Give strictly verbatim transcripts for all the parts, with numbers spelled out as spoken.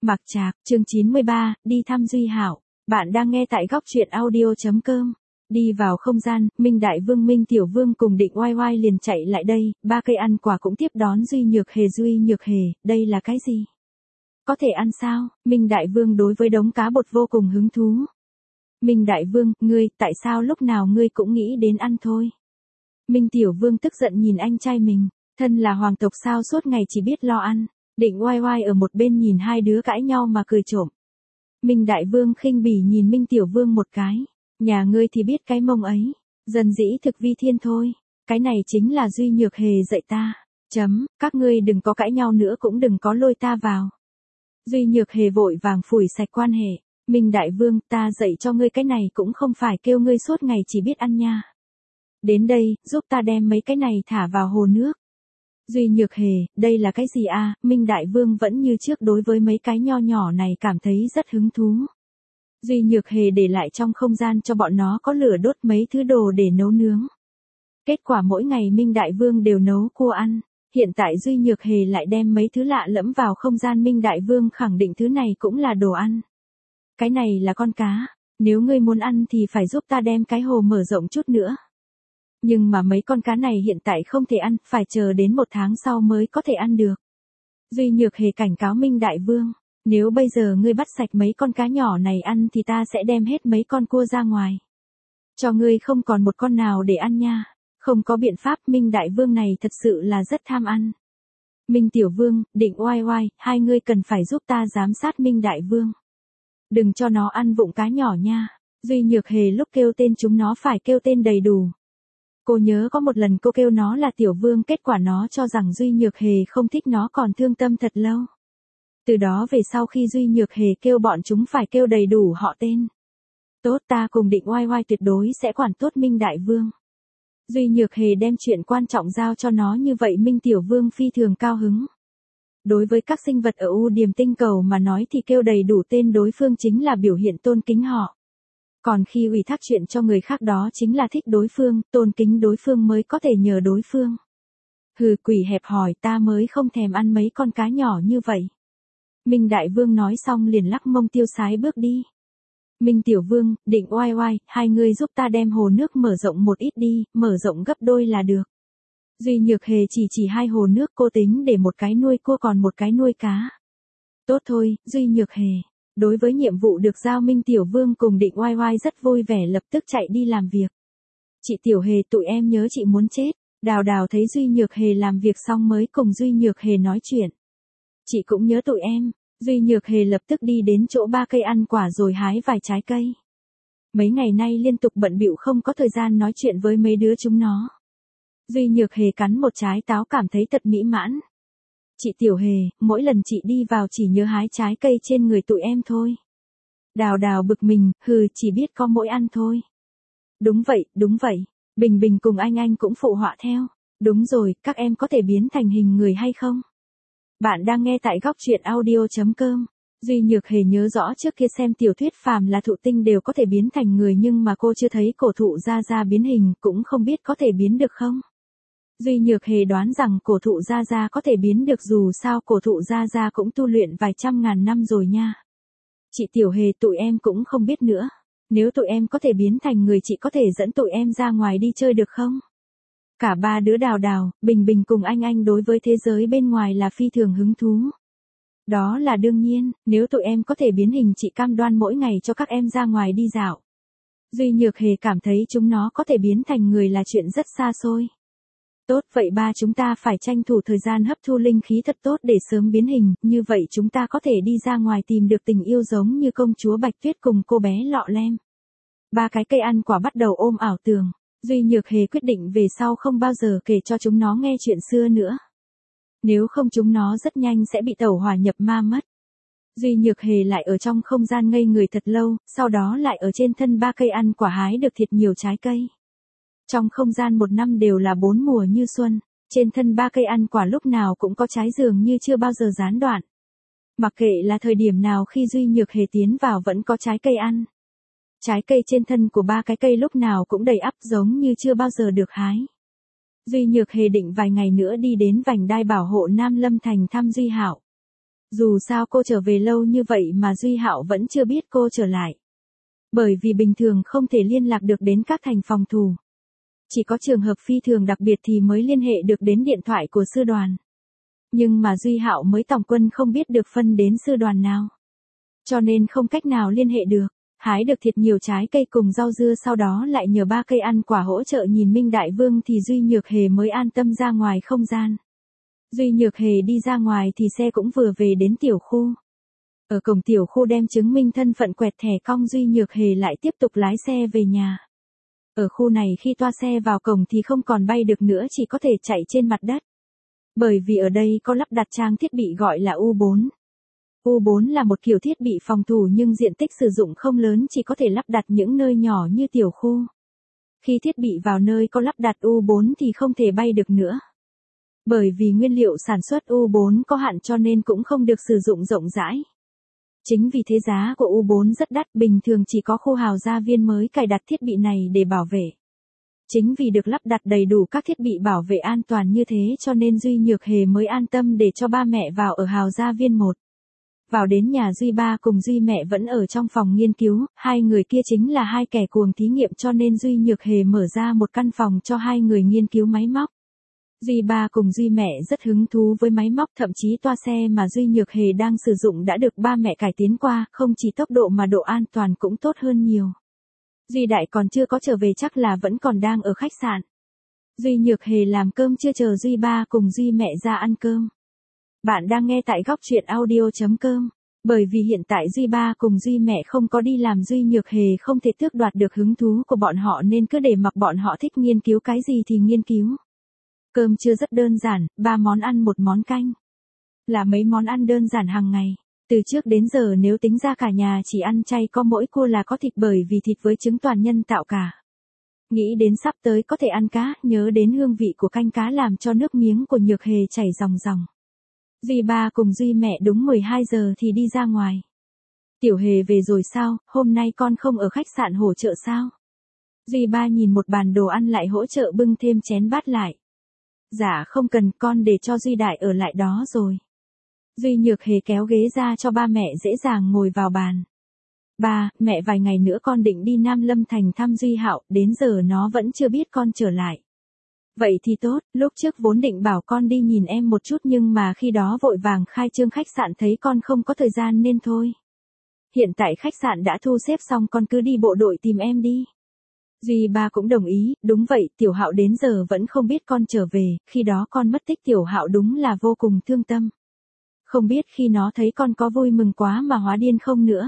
Mặc Trạc, chương chín mươi ba, đi thăm Duy Hảo. Bạn đang nghe tại góc truyện audio.com. Đi vào không gian, Minh Đại Vương Minh Tiểu Vương cùng Định Oai Oai liền chạy lại đây, ba cây ăn quả cũng tiếp đón Duy Nhược Hề. Duy Nhược Hề, đây là cái gì? Có thể ăn sao? Minh Đại Vương đối với đống cá bột vô cùng hứng thú. Minh Đại Vương, ngươi, tại sao lúc nào ngươi cũng nghĩ đến ăn thôi? Minh Tiểu Vương tức giận nhìn anh trai mình, thân là hoàng tộc sao suốt ngày chỉ biết lo ăn. Định Oai Oai ở một bên nhìn hai đứa cãi nhau mà cười trộm. Minh Đại Vương khinh bỉ nhìn Minh Tiểu Vương một cái. Nhà ngươi thì biết cái mông ấy. Dân dĩ thực vi thiên thôi. Cái này chính là Duy Nhược Hề dạy ta. Chấm, các ngươi đừng có cãi nhau nữa cũng đừng có lôi ta vào. Duy Nhược Hề vội vàng phủi sạch quan hệ. Minh Đại Vương, ta dạy cho ngươi cái này cũng không phải kêu ngươi suốt ngày chỉ biết ăn nha. Đến đây, giúp ta đem mấy cái này thả vào hồ nước. Duy Nhược Hề, đây là cái gì a? Minh Đại Vương vẫn như trước đối với mấy cái nho nhỏ này cảm thấy rất hứng thú. Duy Nhược Hề để lại trong không gian cho bọn nó có lửa đốt mấy thứ đồ để nấu nướng. Kết quả mỗi ngày Minh Đại Vương đều nấu cua ăn. Hiện tại Duy Nhược Hề lại đem mấy thứ lạ lẫm vào không gian. Minh Đại Vương khẳng định thứ này cũng là đồ ăn. Cái này là con cá, nếu ngươi muốn ăn thì phải giúp ta đem cái hồ mở rộng chút nữa. Nhưng mà mấy con cá này hiện tại không thể ăn, phải chờ đến một tháng sau mới có thể ăn được. Duy Nhược Hề cảnh cáo Minh Đại Vương, nếu bây giờ ngươi bắt sạch mấy con cá nhỏ này ăn thì ta sẽ đem hết mấy con cua ra ngoài. Cho ngươi không còn một con nào để ăn nha. Không có biện pháp, Minh Đại Vương này thật sự là rất tham ăn. Minh Tiểu Vương, Định Oai Oai, hai ngươi cần phải giúp ta giám sát Minh Đại Vương. Đừng cho nó ăn vụng cá nhỏ nha. Duy Nhược Hề lúc kêu tên chúng nó phải kêu tên đầy đủ. Cô nhớ có một lần cô kêu nó là Tiểu Vương, kết quả nó cho rằng Duy Nhược Hề không thích nó còn thương tâm thật lâu. Từ đó về sau khi Duy Nhược Hề kêu bọn chúng phải kêu đầy đủ họ tên. Tốt, ta cùng Định Oai Oai tuyệt đối sẽ quản tốt Minh Đại Vương. Duy Nhược Hề đem chuyện quan trọng giao cho nó như vậy Minh Tiểu Vương phi thường cao hứng. Đối với các sinh vật ở U Điềm tinh cầu mà nói thì kêu đầy đủ tên đối phương chính là biểu hiện tôn kính họ. Còn khi ủy thác chuyện cho người khác đó chính là thích đối phương, tôn kính đối phương mới có thể nhờ đối phương. Hừ, quỷ hẹp hòi, ta mới không thèm ăn mấy con cá nhỏ như vậy. Minh Đại Vương nói xong liền lắc mông tiêu sái bước đi. Minh Tiểu Vương, Định Oai Oai, hai người giúp ta đem hồ nước mở rộng một ít đi, mở rộng gấp đôi là được. Duy Nhược Hề chỉ chỉ hai hồ nước, cô tính để một cái nuôi cua còn một cái nuôi cá. Tốt thôi, Duy Nhược Hề. Đối với nhiệm vụ được giao, Minh Tiểu Vương cùng Định Oai Oai rất vui vẻ lập tức chạy đi làm việc. Chị Tiểu Hề, tụi em nhớ chị muốn chết. Đào Đào thấy Duy Nhược Hề làm việc xong mới cùng Duy Nhược Hề nói chuyện. Chị cũng nhớ tụi em. Duy Nhược Hề lập tức đi đến chỗ ba cây ăn quả rồi hái vài trái cây. Mấy ngày nay liên tục bận bịu không có thời gian nói chuyện với mấy đứa chúng nó. Duy Nhược Hề cắn một trái táo cảm thấy thật mỹ mãn. Chị Tiểu Hề, mỗi lần chị đi vào chỉ nhớ hái trái cây trên người tụi em thôi. Đào Đào bực mình, hừ, chỉ biết có mỗi ăn thôi. Đúng vậy, đúng vậy. Bình Bình cùng anh anh cũng phụ họa theo. Đúng rồi, các em có thể biến thành hình người hay không? Bạn đang nghe tại góc truyện audio.com. Duy Nhược Hề nhớ rõ trước kia xem tiểu thuyết phàm là thụ tinh đều có thể biến thành người nhưng mà cô chưa thấy cổ thụ Gia Gia biến hình, cũng không biết có thể biến được không. Duy Nhược Hề đoán rằng cổ thụ Gia Gia có thể biến được, dù sao cổ thụ Gia Gia cũng tu luyện vài trăm ngàn năm rồi nha. Chị Tiểu Hề, tụi em cũng không biết nữa. Nếu tụi em có thể biến thành người chị có thể dẫn tụi em ra ngoài đi chơi được không? Cả ba đứa Đào Đào, Bình Bình cùng anh anh đối với thế giới bên ngoài là phi thường hứng thú. Đó là đương nhiên, nếu tụi em có thể biến hình chị cam đoan mỗi ngày cho các em ra ngoài đi dạo. Duy Nhược Hề cảm thấy chúng nó có thể biến thành người là chuyện rất xa xôi. Tốt, vậy ba chúng ta phải tranh thủ thời gian hấp thu linh khí thật tốt để sớm biến hình, như vậy chúng ta có thể đi ra ngoài tìm được tình yêu giống như công chúa Bạch Tuyết cùng cô bé Lọ Lem. Ba cái cây ăn quả bắt đầu ôm ảo tưởng. Duy Nhược Hề quyết định về sau không bao giờ kể cho chúng nó nghe chuyện xưa nữa. Nếu không chúng nó rất nhanh sẽ bị tẩu hỏa nhập ma mất. Duy Nhược Hề lại ở trong không gian ngây người thật lâu, sau đó lại ở trên thân ba cây ăn quả hái được thiệt nhiều trái cây. Trong không gian một năm đều là bốn mùa như xuân, trên thân ba cây ăn quả lúc nào cũng có trái dường như chưa bao giờ gián đoạn. Mặc kệ là thời điểm nào khi Duy Nhược Hề tiến vào vẫn có trái cây ăn. Trái cây trên thân của ba cái cây lúc nào cũng đầy ắp giống như chưa bao giờ được hái. Duy Nhược Hề định vài ngày nữa đi đến vành đai bảo hộ Nam Lâm Thành thăm Duy Hảo. Dù sao cô trở về lâu như vậy mà Duy Hạo vẫn chưa biết cô trở lại. Bởi vì bình thường không thể liên lạc được đến các thành phòng thủ. Chỉ có trường hợp phi thường đặc biệt thì mới liên hệ được đến điện thoại của sư đoàn. Nhưng mà Duy Hạo mới tổng quân không biết được phân đến sư đoàn nào. Cho nên không cách nào liên hệ được. Hái được thiệt nhiều trái cây cùng rau dưa, sau đó lại nhờ ba cây ăn quả hỗ trợ nhìn Minh Đại Vương thì Duy Nhược Hề mới an tâm ra ngoài không gian. Duy Nhược Hề đi ra ngoài thì xe cũng vừa về đến tiểu khu. Ở cổng tiểu khu đem chứng minh thân phận quẹt thẻ cong, Duy Nhược Hề lại tiếp tục lái xe về nhà. Ở khu này khi toa xe vào cổng thì không còn bay được nữa, chỉ có thể chạy trên mặt đất. Bởi vì ở đây có lắp đặt trang thiết bị gọi là U bốn. U bốn là một kiểu thiết bị phòng thủ nhưng diện tích sử dụng không lớn, chỉ có thể lắp đặt những nơi nhỏ như tiểu khu. Khi thiết bị vào nơi có lắp đặt U bốn thì không thể bay được nữa. Bởi vì nguyên liệu sản xuất U bốn có hạn cho nên cũng không được sử dụng rộng rãi. Chính vì thế giá của U bốn rất đắt, bình thường chỉ có khu hào gia viên mới cài đặt thiết bị này để bảo vệ. Chính vì được lắp đặt đầy đủ các thiết bị bảo vệ an toàn như thế cho nên Duy Nhược Hề mới an tâm để cho ba mẹ vào ở hào gia viên một. Vào đến nhà Duy ba cùng Duy mẹ vẫn ở trong phòng nghiên cứu, hai người kia chính là hai kẻ cuồng thí nghiệm cho nên Duy Nhược Hề mở ra một căn phòng cho hai người nghiên cứu máy móc. Duy ba cùng Duy mẹ rất hứng thú với máy móc, thậm chí toa xe mà Duy Nhược Hề đang sử dụng đã được ba mẹ cải tiến qua, không chỉ tốc độ mà độ an toàn cũng tốt hơn nhiều. Duy Đại còn chưa có trở về, chắc là vẫn còn đang ở khách sạn. Duy Nhược Hề làm cơm chưa chờ Duy ba cùng Duy mẹ ra ăn cơm. Bạn đang nghe tại góc truyện audio chấm com. Bởi vì hiện tại Duy ba cùng Duy mẹ không có đi làm, Duy Nhược Hề không thể tước đoạt được hứng thú của bọn họ nên cứ để mặc bọn họ thích nghiên cứu cái gì thì nghiên cứu. Cơm trưa rất đơn giản, ba món ăn một món canh. Là mấy món ăn đơn giản hàng ngày. Từ trước đến giờ nếu tính ra cả nhà chỉ ăn chay có mỗi cua là có thịt, bởi vì thịt với trứng toàn nhân tạo cả. Nghĩ đến sắp tới có thể ăn cá, nhớ đến hương vị của canh cá làm cho nước miếng của Nhược Hề chảy ròng ròng. Duy ba cùng Duy mẹ đúng mười hai giờ thì đi ra ngoài. Tiểu Hề về rồi sao, hôm nay con không ở khách sạn hỗ trợ sao? Duy ba nhìn một bàn đồ ăn lại hỗ trợ bưng thêm chén bát lại. Dạ không cần, con để cho Duy Đại ở lại đó rồi. Duy Nhược Hề kéo ghế ra cho ba mẹ dễ dàng ngồi vào bàn. Ba, mẹ vài ngày nữa con định đi Nam Lâm Thành thăm Duy Hạo, đến giờ nó vẫn chưa biết con trở lại. Vậy thì tốt, lúc trước vốn định bảo con đi nhìn em một chút nhưng mà khi đó vội vàng khai trương khách sạn thấy con không có thời gian nên thôi. Hiện tại khách sạn đã thu xếp xong, con cứ đi bộ đội tìm em đi. Duy ba cũng đồng ý, đúng vậy, Tiểu Hạo đến giờ vẫn không biết con trở về, khi đó con mất tích Tiểu Hạo đúng là vô cùng thương tâm. Không biết khi nó thấy con có vui mừng quá mà hóa điên không nữa.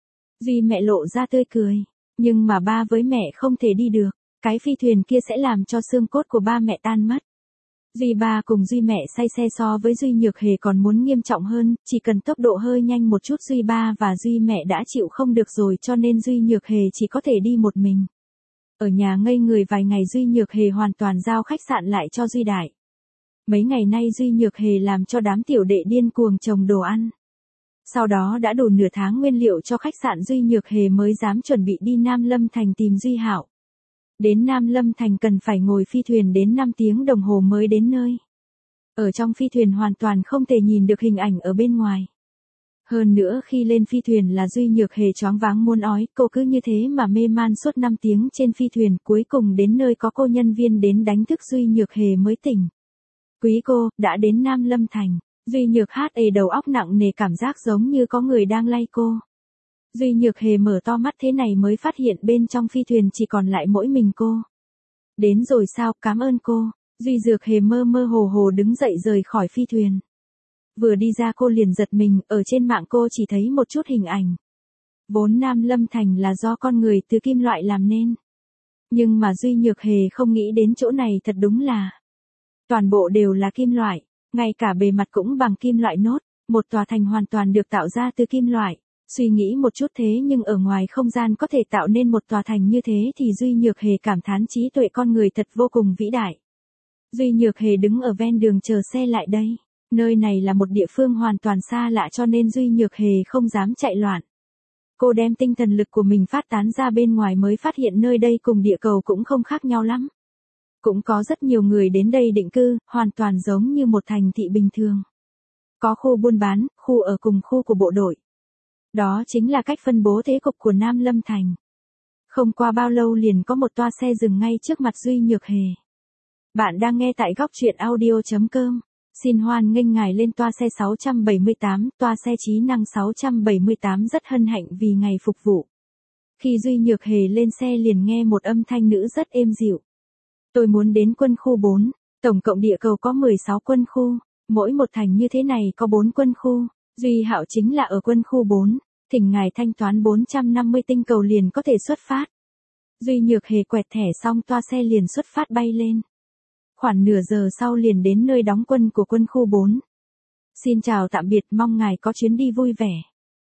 Duy mẹ lộ ra tươi cười, nhưng mà ba với mẹ không thể đi được, cái phi thuyền kia sẽ làm cho xương cốt của ba mẹ tan mất. Duy ba cùng Duy mẹ say xe so với Duy Nhược Hề còn muốn nghiêm trọng hơn, chỉ cần tốc độ hơi nhanh một chút Duy ba và Duy mẹ đã chịu không được rồi cho nên Duy Nhược Hề chỉ có thể đi một mình. Ở nhà ngây người vài ngày Duy Nhược Hề hoàn toàn giao khách sạn lại cho Duy Đại. Mấy ngày nay Duy Nhược Hề làm cho đám tiểu đệ điên cuồng trồng đồ ăn. Sau đó đã đủ nửa tháng nguyên liệu cho khách sạn, Duy Nhược Hề mới dám chuẩn bị đi Nam Lâm Thành tìm Duy Hạo. Đến Nam Lâm Thành cần phải ngồi phi thuyền đến năm tiếng đồng hồ mới đến nơi. Ở trong phi thuyền hoàn toàn không thể nhìn được hình ảnh ở bên ngoài. Hơn nữa khi lên phi thuyền là Duy Nhược Hề choáng váng muốn ói, cô cứ như thế mà mê man suốt năm tiếng trên phi thuyền, cuối cùng đến nơi có cô nhân viên đến đánh thức Duy Nhược Hề mới tỉnh. Quý cô, đã đến Nam Lâm Thành. Duy Nhược hát ề đầu óc nặng nề, cảm giác giống như có người đang lay cô. Duy Nhược Hề mở to mắt thế này mới phát hiện bên trong phi thuyền chỉ còn lại mỗi mình cô. Đến rồi sao, cảm ơn cô. Duy Nhược Hề mơ mơ hồ hồ đứng dậy rời khỏi phi thuyền. Vừa đi ra cô liền giật mình, ở trên mạng cô chỉ thấy một chút hình ảnh. Vốn Nam Lâm Thành là do con người từ kim loại làm nên. Nhưng mà Duy Nhược Hề không nghĩ đến chỗ này thật đúng là toàn bộ đều là kim loại, ngay cả bề mặt cũng bằng kim loại nốt, một tòa thành hoàn toàn được tạo ra từ kim loại. Suy nghĩ một chút thế nhưng ở ngoài không gian có thể tạo nên một tòa thành như thế thì Duy Nhược Hề cảm thán trí tuệ con người thật vô cùng vĩ đại. Duy Nhược Hề đứng ở ven đường chờ xe lại đây. Nơi này là một địa phương hoàn toàn xa lạ cho nên Duy Nhược Hề không dám chạy loạn. Cô đem tinh thần lực của mình phát tán ra bên ngoài mới phát hiện nơi đây cùng địa cầu cũng không khác nhau lắm. Cũng có rất nhiều người đến đây định cư, hoàn toàn giống như một thành thị bình thường. Có khu buôn bán, khu ở cùng khu của bộ đội. Đó chính là cách phân bố thế cục của Nam Lâm Thành. Không qua bao lâu liền có một toa xe dừng ngay trước mặt Duy Nhược Hề. Bạn đang nghe tại góc truyện audio.com. Xin hoan nghênh ngài lên toa xe sáu trăm bảy mươi tám, toa xe trí năng sáu trăm bảy mươi tám rất hân hạnh vì ngày phục vụ. Khi Duy Nhược Hề lên xe liền nghe một âm thanh nữ rất êm dịu. Tôi muốn đến quân khu bốn, tổng cộng địa cầu có mười sáu quân khu, mỗi một thành như thế này có bốn quân khu, Duy Hạo chính là ở quân khu bốn, thỉnh ngài thanh toán bốn trăm năm mươi tinh cầu liền có thể xuất phát. Duy Nhược Hề quẹt thẻ xong toa xe liền xuất phát bay lên. Khoảng nửa giờ sau liền đến nơi đóng quân của quân khu bốn. Xin chào tạm biệt, mong ngài có chuyến đi vui vẻ.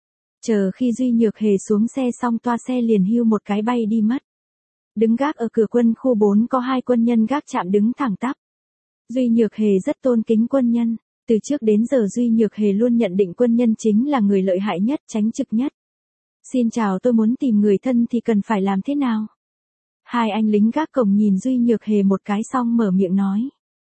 Chờ khi Duy Nhược Hề xuống xe xong toa xe liền hưu một cái bay đi mất. Đứng gác ở cửa quân khu bốn có hai quân nhân gác chạm đứng thẳng tắp. Duy Nhược Hề rất tôn kính quân nhân, từ trước đến giờ Duy Nhược Hề luôn nhận định quân nhân chính là người lợi hại nhất, tránh trực nhất. Xin chào, tôi muốn tìm người thân thì cần phải làm thế nào? Hai anh lính gác cổng nhìn Duy Nhược Hề một cái xong mở miệng nói.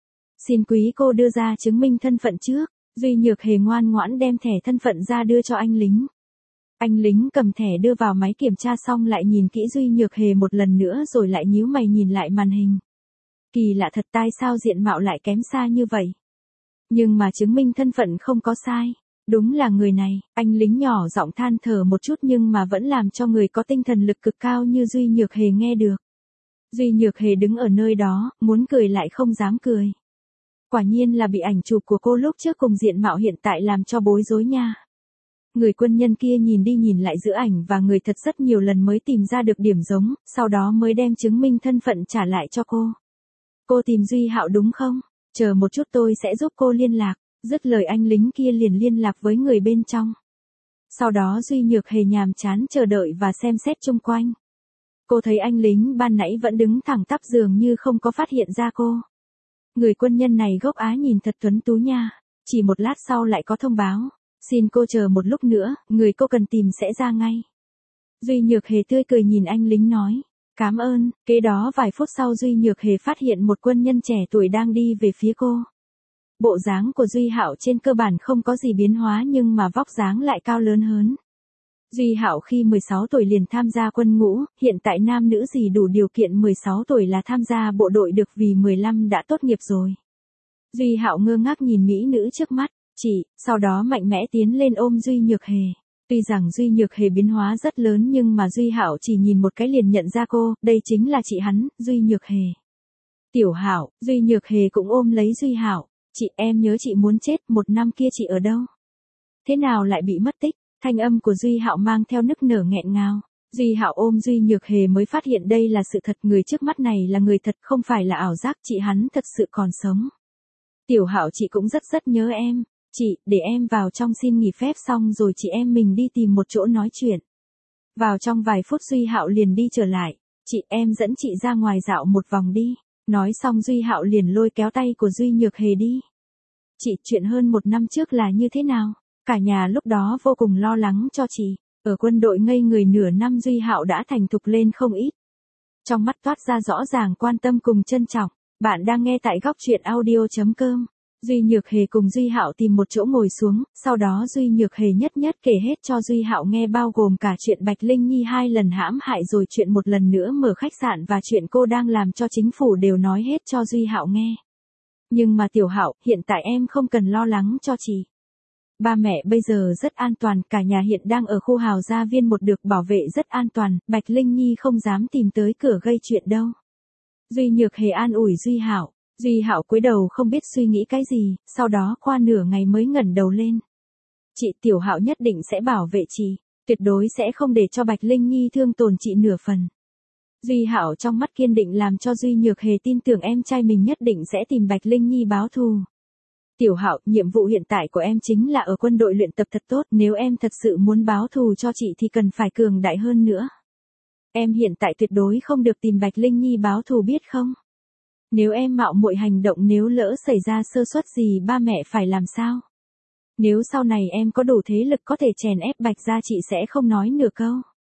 Xin quý cô đưa ra chứng minh thân phận trước. Duy Nhược Hề ngoan ngoãn đem thẻ thân phận ra đưa cho anh lính. Anh lính cầm thẻ đưa vào máy kiểm tra xong lại nhìn kỹ Duy Nhược Hề một lần nữa rồi lại nhíu mày nhìn lại màn hình. Kỳ lạ thật, tai sao diện mạo lại kém xa như vậy? Nhưng mà chứng minh thân phận không có sai. Đúng là người này, anh lính nhỏ giọng than thở một chút nhưng mà vẫn làm cho người có tinh thần lực cực cao như Duy Nhược Hề nghe được. Duy Nhược Hề đứng ở nơi đó, muốn cười lại không dám cười. Quả nhiên là bị ảnh chụp của cô lúc trước cùng diện mạo hiện tại làm cho bối rối nha. Người quân nhân kia nhìn đi nhìn lại giữa ảnh và người thật rất nhiều lần mới tìm ra được điểm giống, sau đó mới đem chứng minh thân phận trả lại cho cô. Cô tìm Duy Hạo đúng không? Chờ một chút tôi sẽ giúp cô liên lạc. Dứt lời anh lính kia liền liên lạc với người bên trong. Sau đó Duy Nhược Hề nhàm chán chờ đợi và xem xét chung quanh. Cô thấy anh lính ban nãy vẫn đứng thẳng tắp dường như không có phát hiện ra cô. Người quân nhân này gốc Á nhìn thật tuấn tú nha. Chỉ một lát sau lại có thông báo. Xin cô chờ một lúc nữa, người cô cần tìm sẽ ra ngay. Duy Nhược Hề tươi cười nhìn anh lính nói. Cảm ơn. Kế đó vài phút sau Duy Nhược Hề phát hiện một quân nhân trẻ tuổi đang đi về phía cô. Bộ dáng của Duy Hạo trên cơ bản không có gì biến hóa nhưng mà vóc dáng lại cao lớn hơn. Duy Hạo khi mười sáu tuổi liền tham gia quân ngũ, hiện tại nam nữ gì đủ điều kiện mười sáu tuổi là tham gia bộ đội được vì mười lăm đã tốt nghiệp rồi. Duy Hạo ngơ ngác nhìn mỹ nữ trước mắt, chị, sau đó mạnh mẽ tiến lên ôm Duy Nhược Hề. Tuy rằng Duy Nhược Hề biến hóa rất lớn nhưng mà Duy Hạo chỉ nhìn một cái liền nhận ra cô, đây chính là chị hắn, Duy Nhược Hề. Tiểu Hạo, Duy Nhược Hề cũng ôm lấy Duy Hạo. Chị, em nhớ chị muốn chết, một năm kia chị ở đâu? Thế nào lại bị mất tích? Thanh âm của Duy Hạo mang theo nức nở nghẹn ngào. Duy Hạo ôm Duy Nhược Hề mới phát hiện đây là sự thật, người trước mắt này là người thật không phải là ảo giác, chị hắn thật sự còn sống. Tiểu Hạo, chị cũng rất rất nhớ em. Chị, để em vào trong xin nghỉ phép xong rồi chị em mình đi tìm một chỗ nói chuyện. Vào trong vài phút Duy Hạo liền đi trở lại. Chị, em dẫn chị ra ngoài dạo một vòng đi. Nói xong Duy Hạo liền lôi kéo tay của Duy Nhược Hề đi. Chị, chuyện hơn một năm trước là như thế nào? Cả nhà lúc đó vô cùng lo lắng cho chị. Ở quân đội ngây người nửa năm Duy Hạo đã thành thục lên không ít. Trong mắt toát ra rõ ràng quan tâm cùng trân trọng. Bạn đang nghe tại góc truyện audio.com. Duy Nhược Hề cùng Duy Hạo tìm một chỗ ngồi xuống, sau đó Duy Nhược Hề nhất nhất kể hết cho Duy Hạo nghe bao gồm cả chuyện Bạch Linh Nhi hai lần hãm hại rồi chuyện một lần nữa mở khách sạn và chuyện cô đang làm cho chính phủ đều nói hết cho Duy Hạo nghe. Nhưng mà Tiểu Hạo, hiện tại em không cần lo lắng cho chị. Ba mẹ bây giờ rất an toàn, cả nhà hiện đang ở khu Hào Gia Viên một được bảo vệ rất an toàn, Bạch Linh Nhi không dám tìm tới cửa gây chuyện đâu. Duy Nhược Hề an ủi Duy Hạo. Duy Hạo cúi đầu không biết suy nghĩ cái gì, sau đó qua nửa ngày mới ngẩng đầu lên. Chị, Tiểu Hạo nhất định sẽ bảo vệ chị, tuyệt đối sẽ không để cho Bạch Linh Nhi thương tổn chị nửa phần. Duy Hạo trong mắt kiên định làm cho Duy Nhược Hề tin tưởng em trai mình nhất định sẽ tìm Bạch Linh Nhi báo thù. Tiểu Hạo, nhiệm vụ hiện tại của em chính là ở quân đội luyện tập thật tốt, nếu em thật sự muốn báo thù cho chị thì cần phải cường đại hơn nữa. Em hiện tại tuyệt đối không được tìm Bạch Linh Nhi báo thù biết không? Nếu em mạo muội hành động, nếu lỡ xảy ra sơ suất gì ba mẹ phải làm sao? Nếu sau này em có đủ thế lực có thể chèn ép Bạch gia chị sẽ không nói nửa câu.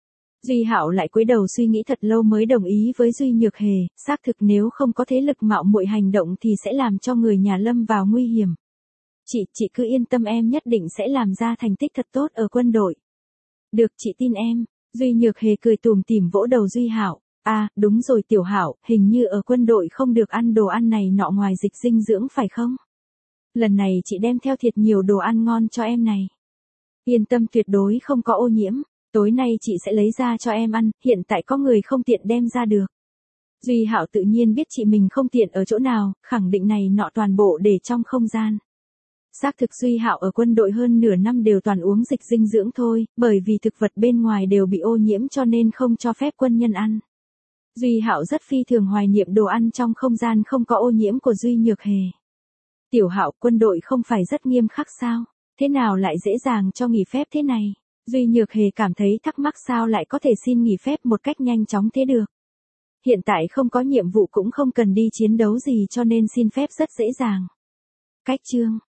Duy Hạo lại cúi đầu suy nghĩ thật lâu mới đồng ý với Duy Nhược Hề, xác thực nếu không có thế lực mạo muội hành động thì sẽ làm cho người nhà lâm vào nguy hiểm. Chị, chị cứ yên tâm em nhất định sẽ làm ra thành tích thật tốt ở quân đội. Được, chị tin em. Duy Nhược Hề cười tủm tỉm vỗ đầu Duy Hạo. À, đúng rồi Tiểu Hạo, hình như ở quân đội không được ăn đồ ăn này nọ ngoài dịch dinh dưỡng phải không? Lần này chị đem theo thiệt nhiều đồ ăn ngon cho em này. Yên tâm tuyệt đối không có ô nhiễm, tối nay chị sẽ lấy ra cho em ăn, hiện tại có người không tiện đem ra được. Duy Hạo tự nhiên biết chị mình không tiện ở chỗ nào, khẳng định này nọ toàn bộ để trong không gian. Xác thực Duy Hạo ở quân đội hơn nửa năm đều toàn uống dịch dinh dưỡng thôi, bởi vì thực vật bên ngoài đều bị ô nhiễm cho nên không cho phép quân nhân ăn. Duy Hạo rất phi thường hoài niệm đồ ăn trong không gian không có ô nhiễm của Duy Nhược Hề. Tiểu Hạo, quân đội không phải rất nghiêm khắc sao? Thế nào lại dễ dàng cho nghỉ phép thế này? Duy Nhược Hề cảm thấy thắc mắc sao lại có thể xin nghỉ phép một cách nhanh chóng thế được. Hiện tại không có nhiệm vụ cũng không cần đi chiến đấu gì cho nên xin phép rất dễ dàng. Cách chương